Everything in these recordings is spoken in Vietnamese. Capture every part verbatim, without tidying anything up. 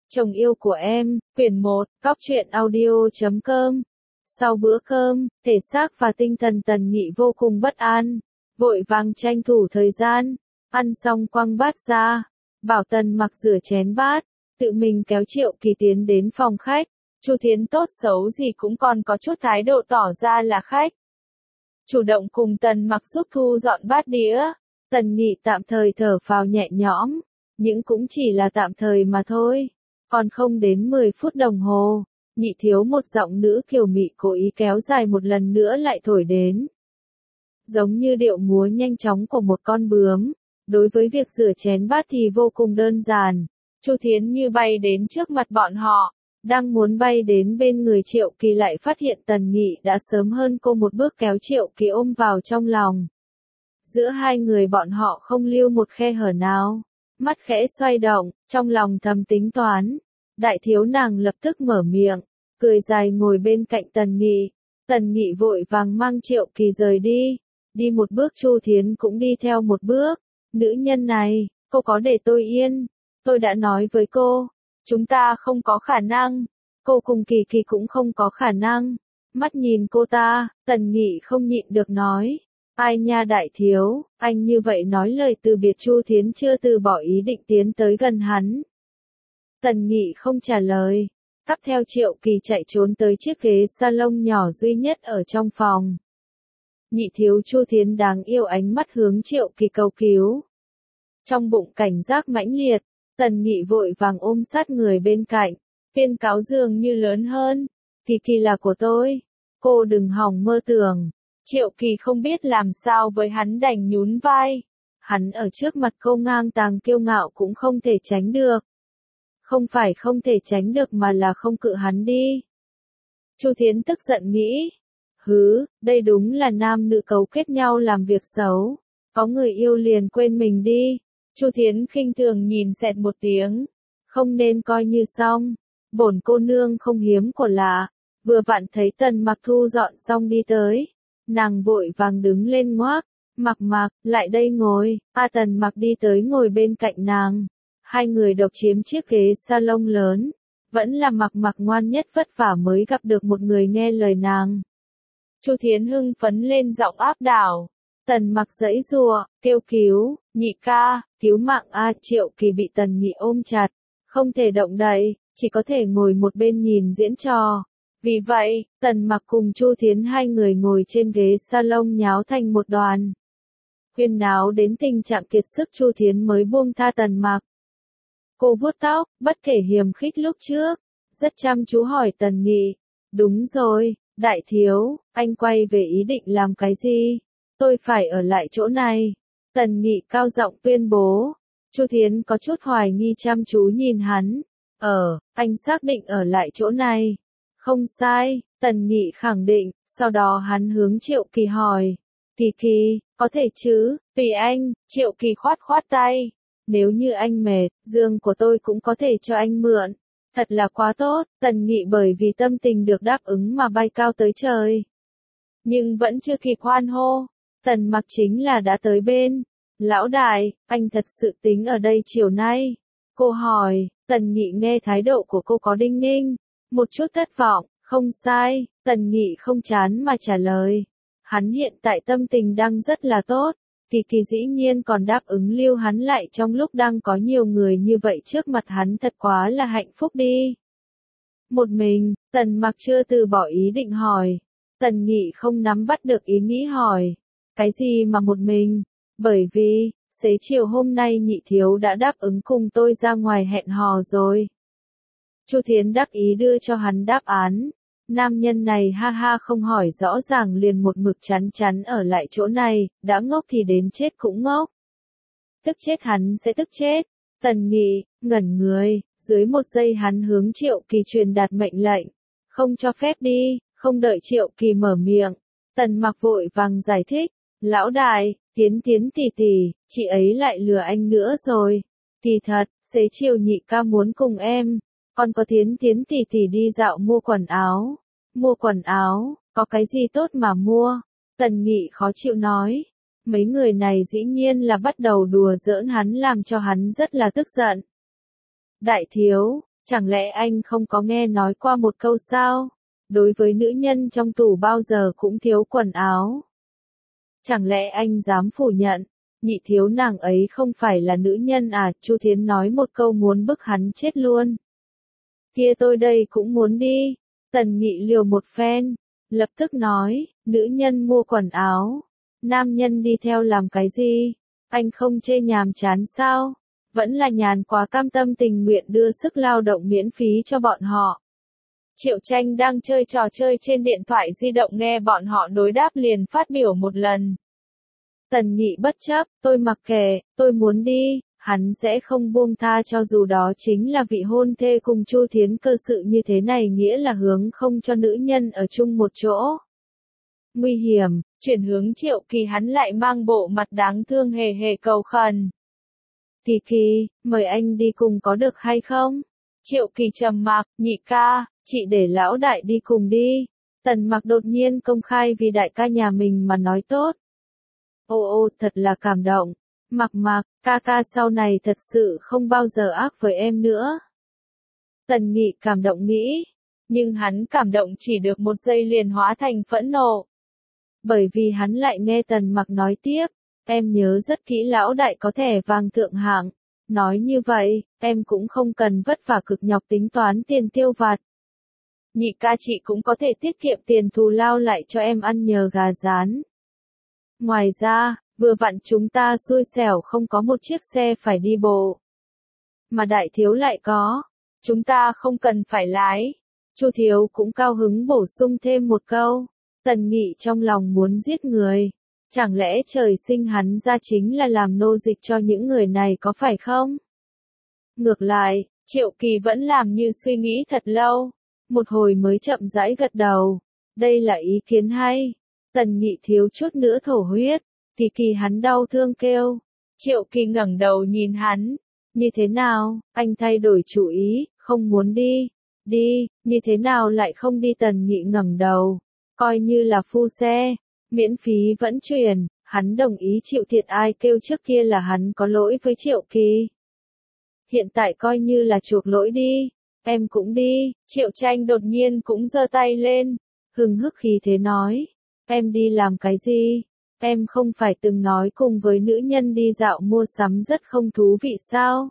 Chồng yêu của em, quyển một, cóc truyện audio chấm com. Sau bữa cơm, thể xác và tinh thần Tần Nghị vô cùng bất an, vội vàng tranh thủ thời gian, ăn xong quăng bát ra, bảo Tần Mặc rửa chén bát, tự mình kéo Triệu Kỳ tiến đến phòng khách. Chu Thiến tốt xấu gì cũng còn có chút thái độ tỏ ra là khách, chủ động cùng Tần Mặc giúp thu dọn bát đĩa. Tần Nghị tạm thời thở phào nhẹ nhõm, nhưng cũng chỉ là tạm thời mà thôi. Còn không đến mười phút đồng hồ, Nhị thiếu một giọng nữ kiều mị cố ý kéo dài một lần nữa lại thổi đến. Giống như điệu múa nhanh chóng của một con bướm, đối với việc rửa chén bát thì vô cùng đơn giản. Chu Thiến như bay đến trước mặt bọn họ, đang muốn bay đến bên người Triệu Kỳ lại phát hiện Tần Nghị đã sớm hơn cô một bước kéo Triệu Kỳ ôm vào trong lòng. Giữa hai người bọn họ không lưu một khe hở nào. Mắt khẽ xoay động, trong lòng thầm tính toán. Đại thiếu nàng lập tức mở miệng, cười dài ngồi bên cạnh Tần Nghị. Tần Nghị vội vàng mang Triệu Kỳ rời đi. Đi một bước Chu Thiến cũng đi theo một bước. Nữ nhân này, cô có để tôi yên. Tôi đã nói với cô, chúng ta không có khả năng. Cô cùng Kỳ Kỳ cũng không có khả năng. Mắt nhìn cô ta, Tần Nghị không nhịn được nói. Ai nha đại thiếu, anh như vậy nói lời từ biệt. Chu Thiến chưa từ bỏ ý định tiến tới gần hắn. Tần Nghị không trả lời, cắp theo Triệu Kỳ chạy trốn tới chiếc ghế salon nhỏ duy nhất ở trong phòng. Nhị thiếu Chu Thiến đáng yêu ánh mắt hướng Triệu Kỳ cầu cứu. Trong bụng cảnh giác mãnh liệt, Tần Nghị vội vàng ôm sát người bên cạnh, phiên cáo dường như lớn hơn. Kỳ Kỳ là của tôi, cô đừng hòng mơ tưởng. Triệu Kỳ không biết làm sao với hắn đành nhún vai. Hắn ở trước mặt cô ngang tàng kiêu ngạo cũng không thể tránh được. Không phải không thể tránh được mà là không cự hắn đi. Chu Thiến tức giận nghĩ. Hứ, đây đúng là nam nữ cấu kết nhau làm việc xấu. Có người yêu liền quên mình đi. Chu Thiến khinh thường nhìn xẹt một tiếng. Không nên coi như xong. Bổn cô nương không hiếm của lạ. Vừa vặn thấy Tần Mặc thu dọn xong đi tới. Nàng vội vàng đứng lên ngoác, Mặc Mặc, lại đây ngồi. A Tần Mặc đi tới ngồi bên cạnh nàng. Hai người độc chiếm chiếc ghế salon lớn. Vẫn là Mặc Mặc ngoan nhất vất vả mới gặp được một người nghe lời nàng. Chu Thiến hưng phấn lên giọng áp đảo. Tần Mặc giãy giụa, kêu cứu, Nhị ca, cứu mạng a. Triệu Kỳ bị Tần Nghị ôm chặt, không thể động đậy, chỉ có thể ngồi một bên nhìn diễn trò. Vì vậy, Tần Mặc cùng Chu Thiến hai người ngồi trên ghế salon nháo thành một đoàn. Huyên náo đến tình trạng kiệt sức Chu Thiến mới buông tha Tần Mặc. Cô vuốt tóc, bất kể hiềm khích lúc trước, rất chăm chú hỏi Tần Nghị. Đúng rồi, đại thiếu, anh quay về ý định làm cái gì? Tôi phải ở lại chỗ này. Tần Nghị cao giọng tuyên bố. Chu Thiến có chút hoài nghi chăm chú nhìn hắn. Ờ, anh xác định ở lại chỗ này. Không sai, Tần Nghị khẳng định, sau đó hắn hướng Triệu Kỳ hỏi. Kỳ Kỳ, có thể chứ, tùy anh. Triệu Kỳ khoát khoát tay. Nếu như anh mệt, giường của tôi cũng có thể cho anh mượn. Thật là quá tốt. Tần Nghị bởi vì tâm tình được đáp ứng mà bay cao tới trời. Nhưng vẫn chưa kịp hoan hô. Tần Mặc chính là đã tới bên. Lão đại, anh thật sự tính ở đây chiều nay? Cô hỏi. Tần Nghị nghe thái độ của cô có đinh ninh. Một chút thất vọng, không sai. Tần Nghị không chán mà trả lời. Hắn hiện tại tâm tình đang rất là tốt. Kỳ Kỳ dĩ nhiên còn đáp ứng lưu hắn lại trong lúc đang có nhiều người như vậy trước mặt hắn, thật quá là hạnh phúc đi. Một mình, Tần Mặc chưa từ bỏ ý định hỏi. Tần Nghị không nắm bắt được ý nghĩ hỏi. Cái gì mà một mình? Bởi vì, xế chiều hôm nay Nhị thiếu đã đáp ứng cùng tôi ra ngoài hẹn hò rồi. Chu Thiến đắc ý đưa cho hắn đáp án. Nam nhân này ha ha không hỏi rõ ràng liền một mực chắn chắn ở lại chỗ này, đã ngốc thì đến chết cũng ngốc. Tức chết hắn sẽ tức chết. Tần Nghị, ngẩn người, dưới một giây hắn hướng Triệu Kỳ truyền đạt mệnh lệnh. Không cho phép đi, không đợi Triệu Kỳ mở miệng. Tần Mặc vội vàng giải thích. Lão đại, Tiến Tiến tỷ tỷ, chị ấy lại lừa anh nữa rồi. Kỳ thật, xế chiều Nhị ca muốn cùng em. Còn có Tiến Tiến tỷ tỷ đi dạo mua quần áo. Mua quần áo, có cái gì tốt mà mua? Tần Nghị khó chịu nói. Mấy người này dĩ nhiên là bắt đầu đùa giỡn hắn làm cho hắn rất là tức giận. Đại thiếu, Chẳng lẽ anh không có nghe nói qua một câu sao? Đối với nữ nhân trong tủ bao giờ cũng thiếu quần áo. Chẳng lẽ anh dám phủ nhận, Nhị thiếu nàng ấy không phải là nữ nhân à? Chu Thiến nói một câu muốn bức hắn chết luôn. Kia tôi đây cũng muốn đi. Tần Nghị liều một phen, lập tức nói, nữ nhân mua quần áo, nam nhân đi theo làm cái gì? Anh không chê nhàm chán sao? Vẫn là nhàn quá cam tâm tình nguyện đưa sức lao động miễn phí cho bọn họ. Triệu Tranh đang chơi trò chơi trên điện thoại di động nghe bọn họ đối đáp liền phát biểu một lần. Tần Nghị bất chấp, tôi mặc kệ, tôi muốn đi, hắn sẽ không buông tha cho dù đó chính là vị hôn thê cùng Chu Thiến. Cơ sự như thế này nghĩa là hướng không cho nữ nhân ở chung một chỗ. Nguy hiểm, chuyển hướng Triệu Kỳ hắn lại mang bộ mặt đáng thương hề hề cầu khẩn. Kỳ Kỳ, mời anh đi cùng có được hay không? Triệu Kỳ trầm mặc, nhị ca, chị để lão đại đi cùng đi. Tần Mặc đột nhiên công khai vì đại ca nhà mình mà nói tốt. Ô ô, thật là cảm động. Mặc Mặc, ca ca sau này thật sự không bao giờ ác với em nữa. Tần Nghị cảm động nghĩ, nhưng hắn cảm động chỉ được một giây liền hóa thành phẫn nộ. Bởi vì hắn lại nghe Tần Mặc nói tiếp, em nhớ rất kỹ lão đại có thẻ vàng thượng hạng. Nói như vậy, em cũng không cần vất vả cực nhọc tính toán tiền tiêu vặt. Nhị ca chị cũng có thể tiết kiệm tiền thù lao lại cho em ăn nhờ gà rán. Ngoài ra, vừa vặn chúng ta xui xẻo không có một chiếc xe phải đi bộ. Mà đại thiếu lại có. Chúng ta không cần phải lái. Chu thiếu cũng cao hứng bổ sung thêm một câu. Tần Nghị trong lòng muốn giết người. Chẳng lẽ trời sinh hắn ra chính là làm nô dịch cho những người này có phải không? Ngược lại, Triệu Kỳ vẫn làm như suy nghĩ thật lâu. Một hồi mới chậm rãi gật đầu. Đây là ý kiến hay. Tần Nghị thiếu chút nữa thổ huyết. Kỳ Kỳ hắn đau thương kêu. Triệu Kỳ ngẩng đầu nhìn hắn. Như thế nào, anh thay đổi chủ ý, không muốn đi. Đi, như thế nào lại không đi? Tần Nghị ngẩng đầu. Coi như là phu xe. Miễn phí vẫn chuyển, hắn đồng ý chịu thiệt. Ai kêu trước kia là hắn có lỗi với Triệu Kỳ. Hiện tại coi như là chuộc lỗi đi. Em cũng đi. Triệu Tranh đột nhiên cũng giơ tay lên. Hừng hức khí thế nói. Em đi làm cái gì? Em không phải từng nói cùng với nữ nhân đi dạo mua sắm rất không thú vị sao?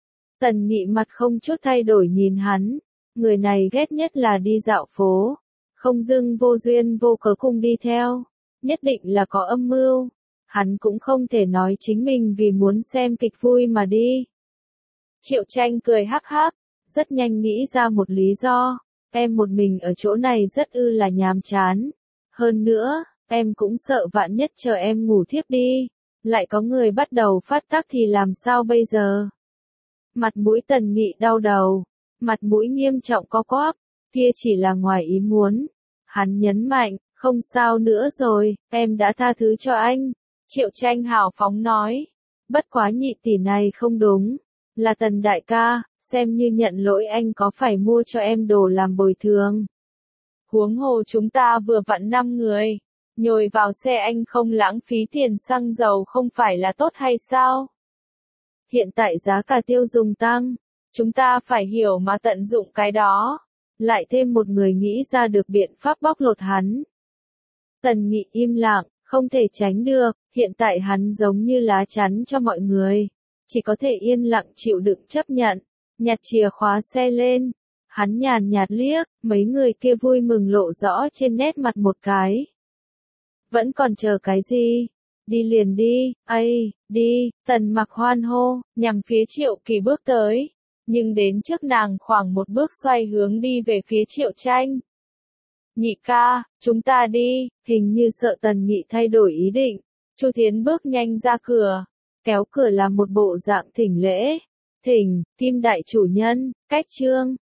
Tần Nghị mặt không chút thay đổi nhìn hắn. Người này ghét nhất là đi dạo phố. Không dưng vô duyên vô cớ cùng đi theo. Nhất định là có âm mưu. Hắn cũng không thể nói chính mình vì muốn xem kịch vui mà đi. Triệu Tranh cười hắc hắc. Rất nhanh nghĩ ra một lý do. Em một mình ở chỗ này rất ư là nhàm chán. Hơn nữa, em cũng sợ vạn nhất chờ em ngủ thiếp đi. Lại có người bắt đầu phát tác thì làm sao bây giờ? Mặt mũi Tần Nghị đau đầu. Mặt mũi nghiêm trọng co quắp. Kia chỉ là ngoài ý muốn. Hắn nhấn mạnh, không sao nữa rồi, em đã tha thứ cho anh. Triệu Tranh hào phóng nói. Bất quá nhị tỷ này không đúng. Là Tần đại ca, xem như nhận lỗi anh có phải mua cho em đồ làm bồi thường. Huống hồ chúng ta vừa vặn năm người. Nhồi vào xe anh không lãng phí tiền xăng dầu không phải là tốt hay sao? Hiện tại giá cả tiêu dùng tăng. Chúng ta phải hiểu mà tận dụng cái đó. Lại thêm một người nghĩ ra được biện pháp bóc lột hắn. Tần Nghị im lặng, không thể tránh được. Hiện tại hắn giống như lá chắn cho mọi người. Chỉ có thể yên lặng chịu đựng chấp nhận. Nhặt chìa khóa xe lên. Hắn nhàn nhạt liếc, mấy người kia vui mừng lộ rõ trên nét mặt một cái. Vẫn còn chờ cái gì? Đi liền đi, ây, đi. Tần Mặc hoan hô, nhằm phía Triệu Kỳ bước tới. Nhưng đến trước nàng khoảng một bước xoay hướng đi về phía Triệu Tranh. Nhị ca, chúng ta đi. Hình như sợ Tần Nghị thay đổi ý định. Chu Thiến bước nhanh ra cửa. Kéo cửa là một bộ dạng thỉnh lễ. Thỉnh, Kim đại chủ nhân, cách chương.